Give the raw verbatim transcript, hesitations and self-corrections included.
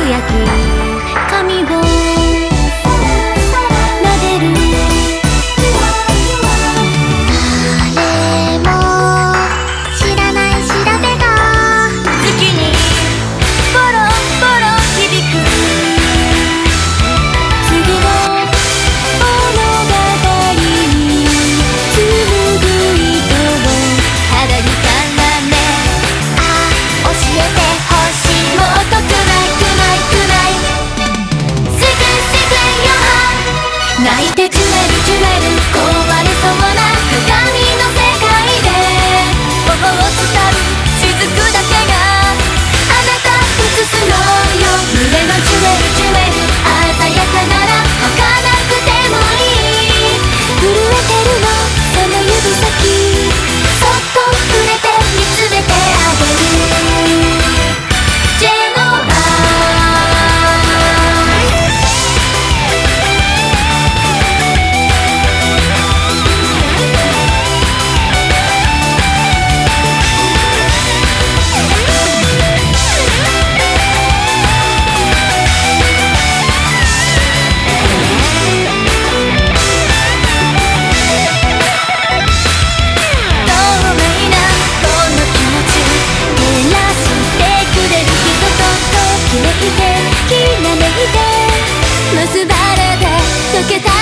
輝く髪を撫でる。誰も知らない調べが月にボロボロ響く。次の物語に紡ぐ糸を肌に絡め、ああ教えてほしい、もっとくらいくらいくらい。世間世間よ、泣いてジュエルジュエル、壊れそうな鏡の世界で頬を伝う雫だけがあなた映すのよ。胸のジュエルジュエル、鮮やかなら儚くてもいい。震えてるのその指先、そっと触れて見つめてあげる。ジェノバ透明なこの気持ち、照らしてくれる人とときめいてきらめいて結ばれて溶けた